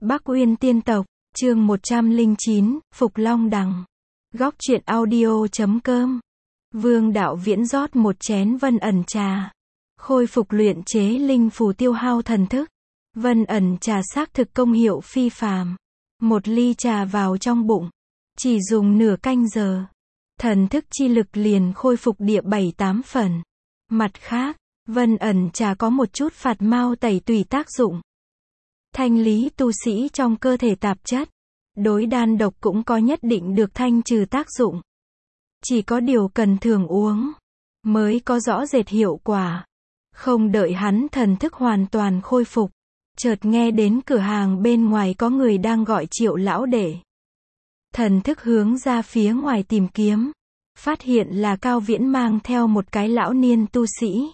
Bắc Uyên Tiên Tộc, chương 109, Phục Long Đằng. Góc truyện audio.com. Vương Đạo Viễn rót một chén vân ẩn trà. Khôi phục luyện chế linh phù tiêu hao thần thức. Vân ẩn trà xác thực công hiệu phi phàm. Một ly trà vào trong bụng, chỉ dùng nửa canh giờ. Thần thức chi lực liền khôi phục địa 7-8 phần. Mặt khác, vân ẩn trà có một chút phạt mao tẩy tùy tác dụng. Thanh lý tu sĩ trong cơ thể tạp chất. Đối đan độc cũng có nhất định được thanh trừ tác dụng. Chỉ có điều cần thường uống, mới có rõ rệt hiệu quả. Không đợi hắn thần thức hoàn toàn khôi phục, chợt nghe đến cửa hàng bên ngoài có người đang gọi Triệu lão đệ. Thần thức hướng ra phía ngoài tìm kiếm, phát hiện là Cao Viễn mang theo một cái lão niên tu sĩ.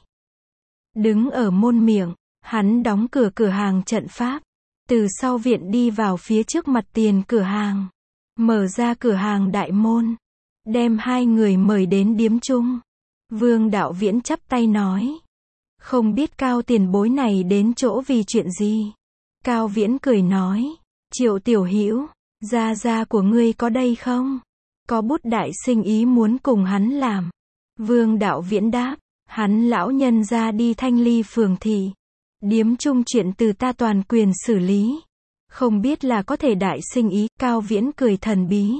Đứng ở môn miệng, hắn đóng cửa hàng trận pháp. Từ sau viện đi vào phía trước mặt tiền cửa hàng. Mở ra cửa hàng đại môn. Đem hai người mời đến điếm chung. Vương Đạo Viễn chắp tay nói. Không biết Cao tiền bối này đến chỗ vì chuyện gì. Cao Viễn cười nói. Triệu tiểu hữu, gia của ngươi có đây không? Có bút đại sinh ý muốn cùng hắn làm. Vương Đạo Viễn đáp. Hắn lão nhân ra đi Thanh Ly phường thị. Điếm chung chuyện từ ta toàn quyền xử lý. Không biết là có thể đại sinh ý. Cao Viễn cười thần bí.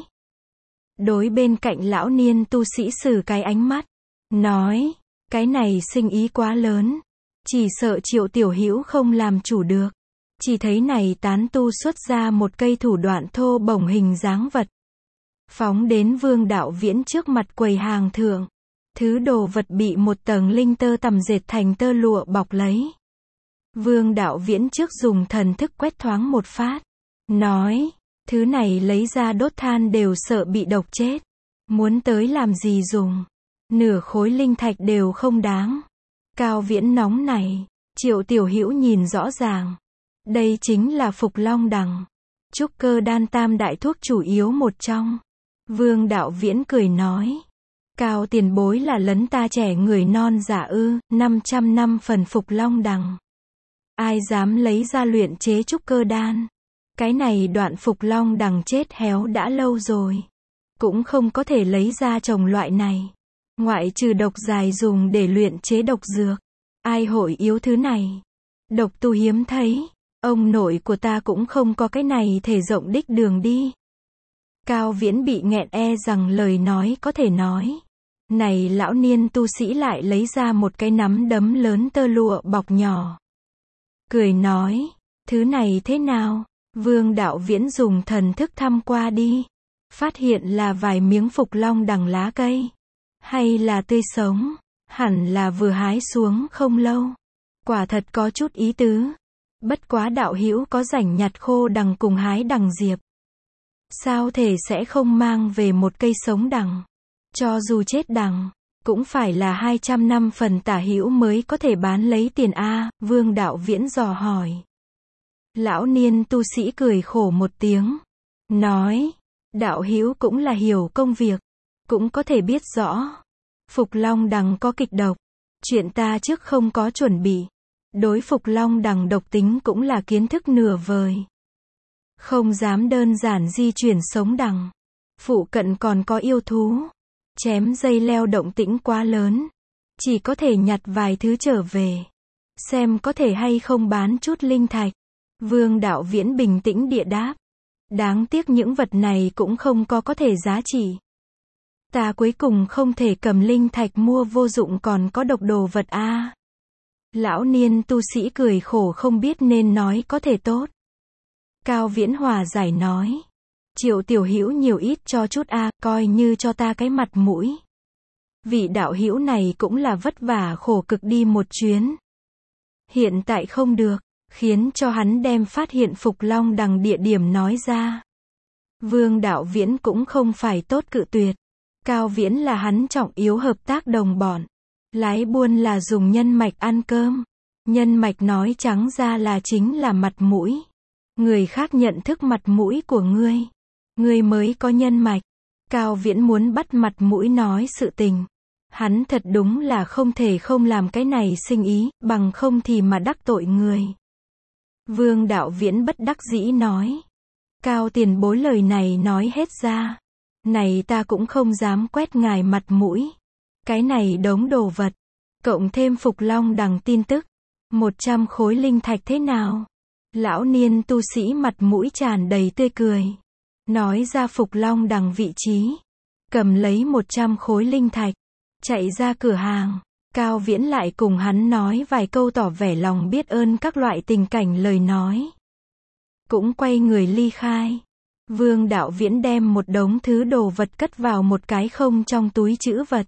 Đối bên cạnh lão niên tu sĩ sử cái ánh mắt. Nói, cái này sinh ý quá lớn. Chỉ sợ Triệu tiểu hữu không làm chủ được. Chỉ thấy này tán tu xuất ra một cây thủ đoạn thô bổng hình dáng vật. Phóng đến Vương Đạo Viễn trước mặt quầy hàng thượng. Thứ đồ vật bị một tầng linh tơ tằm dệt thành tơ lụa bọc lấy. Vương Đạo Viễn trước dùng thần thức quét thoáng một phát. Nói, thứ này lấy ra đốt than đều sợ bị độc chết. Muốn tới làm gì dùng. Nửa khối linh thạch đều không đáng. Cao Viễn nóng này. Triệu tiểu hữu nhìn rõ ràng. Đây chính là Phục Long Đằng. Trúc cơ đan tam đại thuốc chủ yếu một trong. Vương Đạo Viễn cười nói. Cao tiền bối là lấn ta trẻ người non giả ư, 500 năm phần Phục Long Đằng. Ai dám lấy ra luyện chế trúc cơ đan. Cái này đoạn Phục Long Đằng chết héo đã lâu rồi. Cũng không có thể lấy ra trồng loại này. Ngoại trừ độc dài dùng để luyện chế độc dược. Ai hội yếu thứ này. Độc tu hiếm thấy. Ông nội của ta cũng không có cái này thể rộng đích đường đi. Cao Viễn bị nghẹn rằng lời nói có thể nói. Này lão niên tu sĩ lại lấy ra một cái nắm đấm lớn tơ lụa bọc nhỏ. Cười nói, thứ này thế nào? Vương Đạo Viễn dùng thần thức thăm qua đi. Phát hiện là vài miếng Phục Long Đằng lá cây. Hay là tươi sống? Hẳn là vừa hái xuống không lâu. Quả thật có chút ý tứ. Bất quá đạo hữu có rảnh nhặt khô đằng cùng hái đằng diệp. Sao thể sẽ không mang về một cây sống đằng? Cho dù chết đằng, cũng phải là 200 năm phần tả hữu mới có thể bán lấy tiền a. Vương Đạo Viễn dò hỏi. Lão niên tu sĩ cười khổ một tiếng. Nói, đạo hữu cũng là hiểu công việc. Cũng có thể biết rõ. Phục Long Đằng có kịch độc. Chuyện ta trước không có chuẩn bị. Đối Phục Long Đằng độc tính cũng là kiến thức nửa vời. Không dám đơn giản di chuyển sống đằng. Phụ cận còn có yêu thú. Chém dây leo động tĩnh quá lớn. Chỉ có thể nhặt vài thứ trở về. Xem có thể hay không bán chút linh thạch. Vương Đạo Viễn bình tĩnh địa đáp. Đáng tiếc những vật này cũng không có thể giá trị. Ta cuối cùng không thể cầm linh thạch mua vô dụng còn có độc đồ vật a. Lão niên tu sĩ cười khổ không biết nên nói có thể tốt. Cao Viễn hòa giải nói. Triệu tiểu hữu nhiều ít cho chút a, coi như cho ta cái mặt mũi. Vị đạo hữu này cũng là vất vả khổ cực đi một chuyến. Hiện tại không được, khiến cho hắn đem phát hiện Phục Long Đằng địa điểm nói ra. Vương Đạo Viễn cũng không phải tốt cự tuyệt. Cao Viễn là hắn trọng yếu hợp tác đồng bọn. Lái buôn là dùng nhân mạch ăn cơm. Nhân mạch nói trắng ra là chính là mặt mũi. Người khác nhận thức mặt mũi của ngươi. Ngươi mới có nhân mạch. Cao Viễn muốn bắt mặt mũi nói sự tình. Hắn thật đúng là không thể không làm cái này sinh ý, bằng không thì mà đắc tội người. Vương Đạo Viễn bất đắc dĩ nói. Cao tiền bối lời này nói hết ra. Này ta cũng không dám quét ngài mặt mũi. Cái này đống đồ vật. Cộng thêm Phục Long Đằng tin tức. 100 khối linh thạch thế nào? Lão niên tu sĩ mặt mũi tràn đầy tươi cười. Nói ra Phục Long Đằng vị trí. Cầm lấy 100 khối linh thạch. Chạy ra cửa hàng. Cao Viễn lại cùng hắn nói vài câu tỏ vẻ lòng biết ơn các loại tình cảnh lời nói. Cũng quay người ly khai. Vương Đạo Viễn đem một đống thứ đồ vật cất vào một cái không trong túi trữ vật.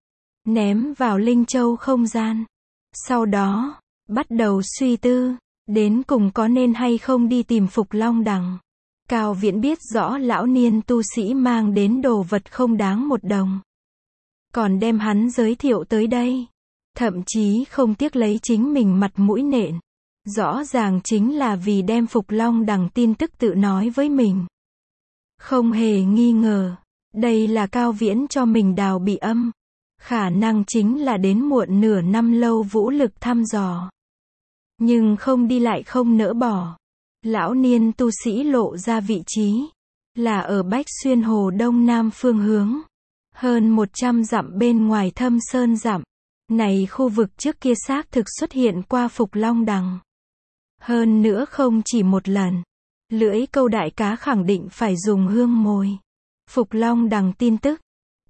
Ném vào Linh Châu không gian. Sau đó, bắt đầu suy tư, đến cùng có nên hay không đi tìm Phục Long Đằng. Cao Viễn biết rõ lão niên tu sĩ mang đến đồ vật không đáng một đồng. Còn đem hắn giới thiệu tới đây. Thậm chí không tiếc lấy chính mình mặt mũi nện. Rõ ràng chính là vì đem Phục Long Đằng tin tức tự nói với mình. Không hề nghi ngờ, đây là Cao Viễn cho mình đào bị âm. Khả năng chính là đến muộn nửa năm lâu vũ lực thăm dò. Nhưng không đi lại không nỡ bỏ. Lão niên tu sĩ lộ ra vị trí. Là ở Bách Xuyên Hồ Đông Nam phương hướng. Hơn 100 dặm bên ngoài Thâm Sơn dặm. Này khu vực trước kia xác thực xuất hiện qua Phục Long Đằng. Hơn nữa không chỉ một lần. Lưỡi câu đại cá khẳng định phải dùng hương mồi. Phục Long Đằng tin tức.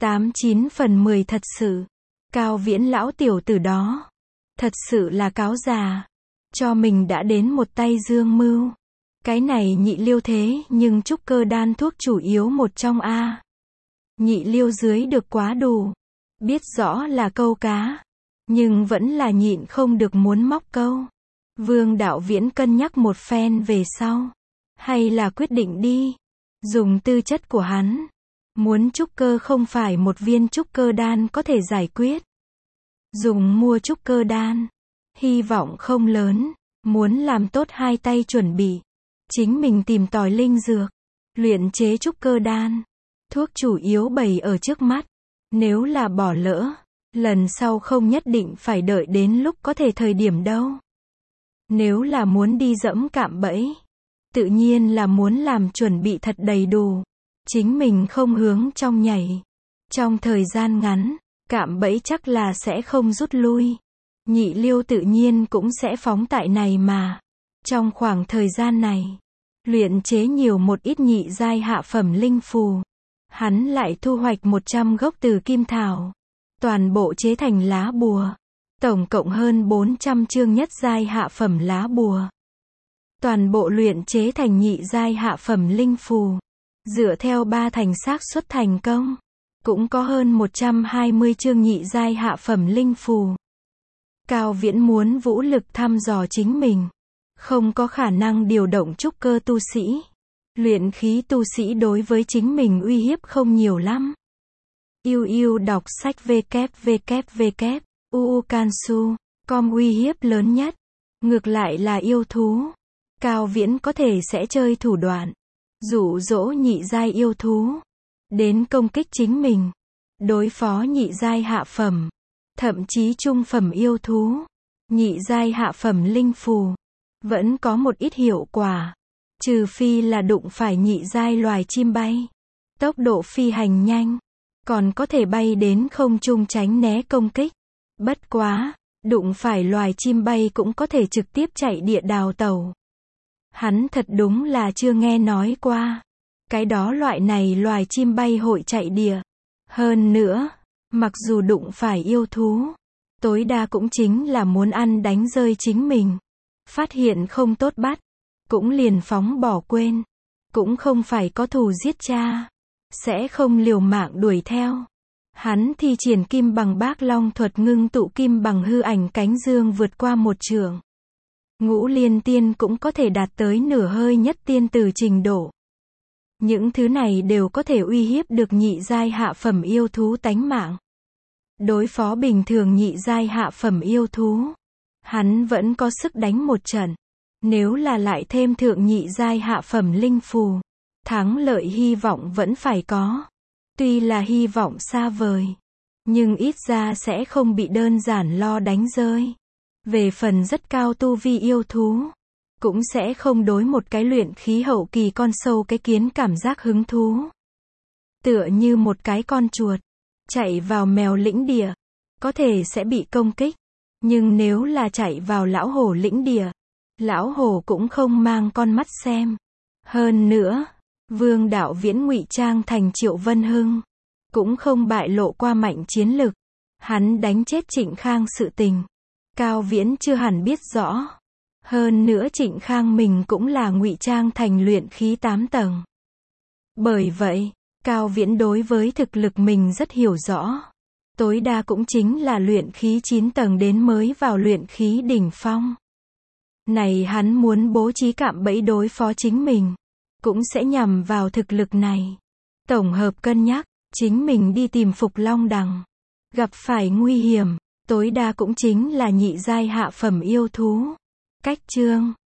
89 phần 10 thật sự. Cao Viễn lão tiểu tử đó. Thật sự là cáo già. Cho mình đã đến một tay dương mưu. Cái này nhị liêu thế nhưng trúc cơ đan thuốc chủ yếu một trong A. Nhị liêu dưới được quá đủ. Biết rõ là câu cá. Nhưng vẫn là nhịn không được muốn móc câu. Vương Đạo Viễn cân nhắc một phen về sau. Hay là quyết định đi. Dùng tư chất của hắn. Muốn trúc cơ không phải một viên trúc cơ đan có thể giải quyết. Dùng mua trúc cơ đan. Hy vọng không lớn. Muốn làm tốt hai tay chuẩn bị. Chính mình tìm tòi linh dược. Luyện chế trúc cơ đan. Thuốc chủ yếu bày ở trước mắt. Nếu là bỏ lỡ. Lần sau không nhất định phải đợi đến lúc có thể thời điểm đâu. Nếu là muốn đi dẫm cạm bẫy. Tự nhiên là muốn làm chuẩn bị thật đầy đủ. Chính mình không hướng trong nhảy. Trong thời gian ngắn, cạm bẫy chắc là sẽ không rút lui. Nhị liêu tự nhiên cũng sẽ phóng tại này mà. Trong khoảng thời gian này, luyện chế nhiều một ít nhị giai hạ phẩm linh phù. Hắn lại thu hoạch 100 gốc từ kim thảo. Toàn bộ chế thành lá bùa. Tổng cộng hơn 400 chương nhất giai hạ phẩm lá bùa. Toàn bộ luyện chế thành nhị giai hạ phẩm linh phù. Dựa theo 3 thành xác suất thành công. Cũng có hơn 120 chương nhị giai hạ phẩm linh phù. Cao Viễn muốn vũ lực thăm dò chính mình. Không có khả năng điều động trúc cơ tu sĩ. Luyện khí tu sĩ đối với chính mình uy hiếp không nhiều lắm. Yêu đọc sách www.uukansu.com uy hiếp lớn nhất. Ngược lại là yêu thú. Cao Viễn có thể sẽ chơi thủ đoạn. Dụ dỗ nhị giai yêu thú. Đến công kích chính mình. Đối phó nhị giai hạ phẩm. Thậm chí trung phẩm yêu thú. Nhị giai hạ phẩm linh phù. Vẫn có một ít hiệu quả. Trừ phi là đụng phải nhị giai loài chim bay. Tốc độ phi hành nhanh. Còn có thể bay đến không trung tránh né công kích. Bất quá, đụng phải loài chim bay cũng có thể trực tiếp chạy địa đào tẩu. Hắn thật đúng là chưa nghe nói qua. Cái đó loại này loài chim bay hội chạy địa. Hơn nữa, mặc dù đụng phải yêu thú, tối đa cũng chính là muốn ăn đánh rơi chính mình. Phát hiện không tốt bắt, cũng liền phóng bỏ quên. Cũng không phải có thù giết cha. Sẽ không liều mạng đuổi theo. Hắn thi triển kim bằng bác long thuật ngưng tụ kim bằng hư ảnh cánh dương vượt qua một trượng. Ngũ liên tiên cũng có thể đạt tới nửa hơi nhất tiên từ trình độ. Những thứ này đều có thể uy hiếp được nhị giai hạ phẩm yêu thú tánh mạng. Đối phó bình thường nhị giai hạ phẩm yêu thú. Hắn vẫn có sức đánh một trận. Nếu là lại thêm thượng nhị giai hạ phẩm linh phù. Thắng lợi hy vọng vẫn phải có. Tuy là hy vọng xa vời. Nhưng ít ra sẽ không bị đơn giản lo đánh rơi. Về phần rất cao tu vi yêu thú. cũng sẽ không đối một cái luyện khí hậu kỳ con sâu cái kiến cảm giác hứng thú. Tựa như một cái con chuột, chạy vào mèo lĩnh địa, có thể sẽ bị công kích. Nhưng nếu là chạy vào lão hổ lĩnh địa, lão hổ cũng không mang con mắt xem. Hơn nữa, Vương Đạo Viễn ngụy trang thành Triệu Vân Hưng, cũng không bại lộ qua mạnh chiến lực. Hắn đánh chết Trịnh Khang sự tình, Cao Viễn chưa hẳn biết rõ. Hơn nữa Trịnh Khang mình cũng là ngụy trang thành luyện khí 8 tầng. Bởi vậy, Cao Viễn đối với thực lực mình rất hiểu rõ. Tối đa cũng chính là luyện khí 9 tầng đến mới vào luyện khí đỉnh phong. Này hắn muốn bố trí cạm bẫy đối phó chính mình, cũng sẽ nhằm vào thực lực này. Tổng hợp cân nhắc, chính mình đi tìm Phục Long Đằng, gặp phải nguy hiểm, tối đa cũng chính là nhị giai hạ phẩm yêu thú. Cách chương